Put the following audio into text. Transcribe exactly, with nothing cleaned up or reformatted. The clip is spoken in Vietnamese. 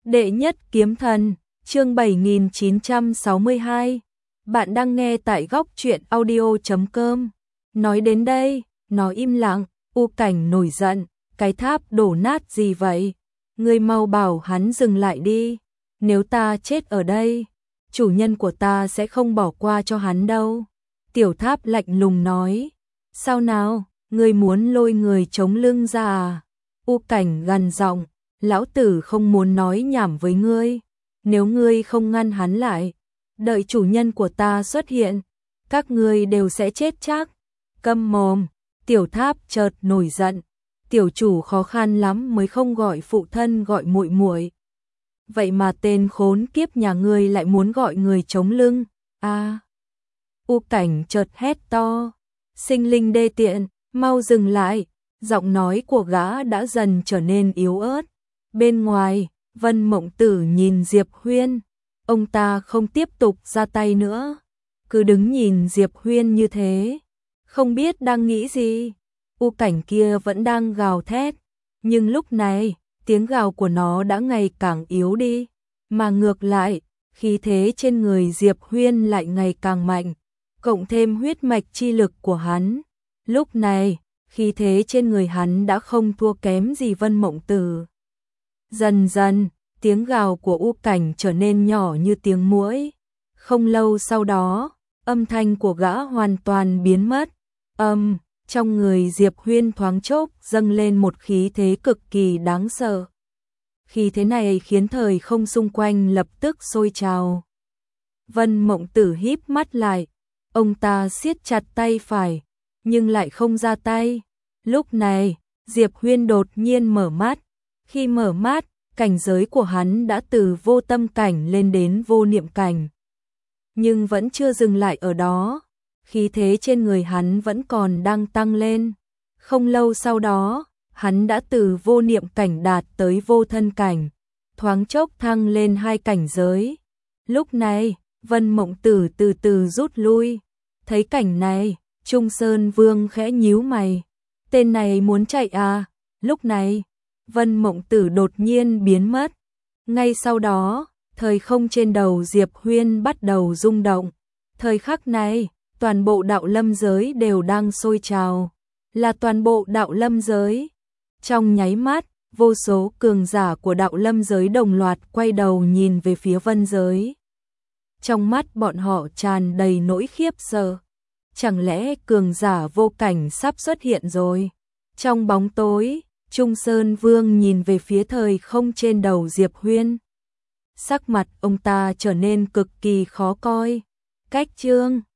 Đệ nhất kiếm thần, chương bảy nghìn chín trăm sáu mươi hai. Bạn đang nghe tại góc truyện audio chấm com. Nói đến đây, nó im lặng, U Cảnh nổi giận, cái tháp đổ nát gì vậy? Ngươi mau bảo hắn dừng lại đi, nếu ta chết ở đây, chủ nhân của ta sẽ không bỏ qua cho hắn đâu. Tiểu tháp lạnh lùng nói, sao nào, ngươi muốn lôi người chống lưng ra à? U Cảnh gằn giọng, lão tử không muốn nói nhảm với ngươi, nếu ngươi không ngăn hắn lại, đợi chủ nhân của ta xuất hiện, các ngươi đều sẽ chết chắc. Câm mồm, tiểu tháp chợt nổi giận, tiểu chủ khó khăn lắm mới không gọi phụ thân gọi muội muội. Vậy mà tên khốn kiếp nhà ngươi lại muốn gọi người chống lưng, a à. U Cảnh chợt hét to, sinh linh đê tiện, mau dừng lại, giọng nói của gã đã dần trở nên yếu ớt. Bên ngoài, Vân Mộng Tử nhìn Diệp Huyên, ông ta không tiếp tục ra tay nữa, cứ đứng nhìn Diệp Huyên như thế, không biết đang nghĩ gì. U Cảnh kia vẫn đang gào thét, nhưng lúc này, tiếng gào của nó đã ngày càng yếu đi, mà ngược lại, khí thế trên người Diệp Huyên lại ngày càng mạnh, cộng thêm huyết mạch chi lực của hắn. Lúc này, khí thế trên người hắn đã không thua kém gì Vân Mộng Tử. Dần dần, tiếng gào của U Cảnh trở nên nhỏ như tiếng muỗi. Không lâu sau đó, âm thanh của gã hoàn toàn biến mất. Âm, trong người Diệp Huyên thoáng chốc dâng lên một khí thế cực kỳ đáng sợ. Khí thế này khiến thời không xung quanh lập tức sôi trào. Vân Mộng Tử híp mắt lại, ông ta siết chặt tay phải, nhưng lại không ra tay. Lúc này, Diệp Huyên đột nhiên mở mắt. Khi mở mắt, cảnh giới của hắn đã từ vô tâm cảnh lên đến vô niệm cảnh. Nhưng vẫn chưa dừng lại ở đó, khí thế trên người hắn vẫn còn đang tăng lên. Không lâu sau đó, hắn đã từ vô niệm cảnh đạt tới vô thân cảnh, thoáng chốc thăng lên hai cảnh giới. Lúc này, Vân Mộng Tử từ từ rút lui. Thấy cảnh này, Trung Sơn Vương khẽ nhíu mày. Tên này muốn chạy à? Lúc này, Vân Mộng Tử đột nhiên biến mất. Ngay sau đó, thời không trên đầu Diệp Huyên bắt đầu rung động. Thời khắc này, toàn bộ đạo lâm giới đều đang sôi trào. Là toàn bộ đạo lâm giới. Trong nháy mắt, vô số cường giả của đạo lâm giới đồng loạt quay đầu nhìn về phía vân giới. Trong mắt bọn họ tràn đầy nỗi khiếp sợ. Chẳng lẽ cường giả vô cảnh sắp xuất hiện rồi? Trong bóng tối, Trung Sơn Vương nhìn về phía thời không trên đầu Diệp Huyên. Sắc mặt ông ta trở nên cực kỳ khó coi. Cách chương